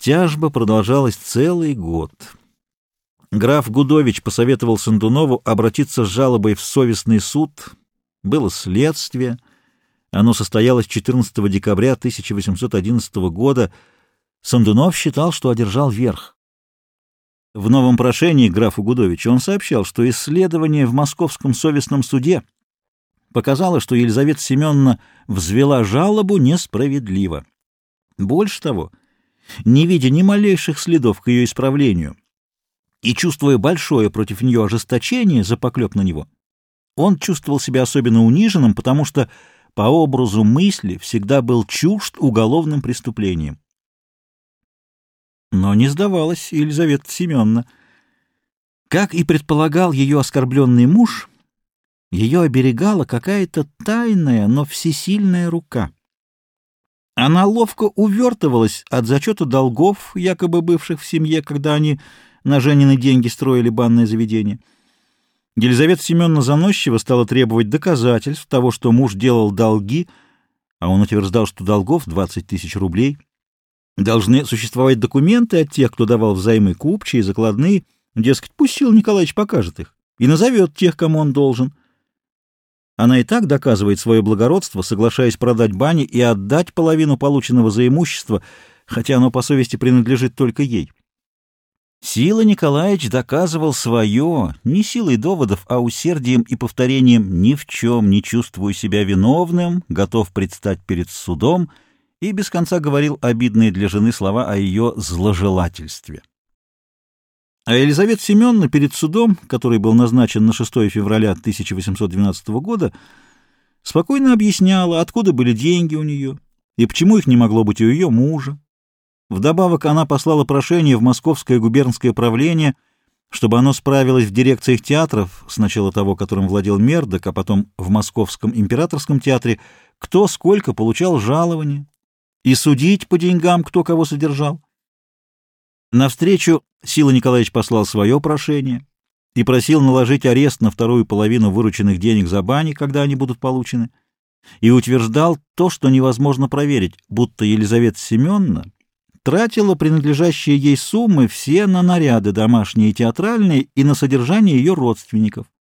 Тяжба продолжалась целый год. Граф Гудович посоветовал Сандунову обратиться с жалобой в совестный суд. Было следствие. Оно состоялось 14 декабря 1811 года. Сандунов считал, что одержал верх. В новом прошении графу Гудовичу он сообщал, что исследование в Московском совестном суде показало, что Елизавета Семеновна взвела жалобу несправедливо. Больше того, не видя ни малейших следов к ее исправлению и чувствуя большое против нее ожесточение за поклеп на него, он чувствовал себя особенно униженным, потому что по образу мысли всегда был чужд уголовным преступлением. Но не сдавалась Елизавета Семеновна. Как и предполагал ее оскорбленный муж, ее оберегала какая-то тайная, но всесильная рука. Она ловко увертывалась от зачета долгов, якобы бывших в семье, когда они на Женины деньги строили банное заведение. Елизавета Семеновна заносчиво стала требовать доказательств того, что муж делал долги, а он утверждал, что долгов 20 тысяч рублей. Должны существовать документы от тех, кто давал взаймы, купчие, закладные. Дескать, пусть Сила Николаевич покажет их и назовет тех, кому он должен. Она и так доказывает свое благородство, соглашаясь продать бани и отдать половину полученного за имущество, хотя оно по совести принадлежит только ей. Сила Николаевич доказывал свое не силой доводов, а усердием и повторением «ни в чем не чувствую себя виновным, готов предстать перед судом», и без конца говорил обидные для жены слова о ее зложелательстве. А Елизавета Семеновна перед судом, который был назначен на 6 февраля 1812 года, спокойно объясняла, откуда были деньги у нее и почему их не могло быть у ее мужа. Вдобавок она послала прошение в Московское губернское правление, чтобы оно справилось в дирекциях театров, сначала того, которым владел Мердок, а потом в Московском императорском театре, кто сколько получал жалования, и судить по деньгам, кто кого содержал. Навстречу Сила Николаевич послал свое прошение и просил наложить арест на вторую половину вырученных денег за бани, когда они будут получены, и утверждал то, что невозможно проверить, будто Елизавета Семеновна тратила принадлежащие ей суммы все на наряды домашние и театральные и на содержание ее родственников.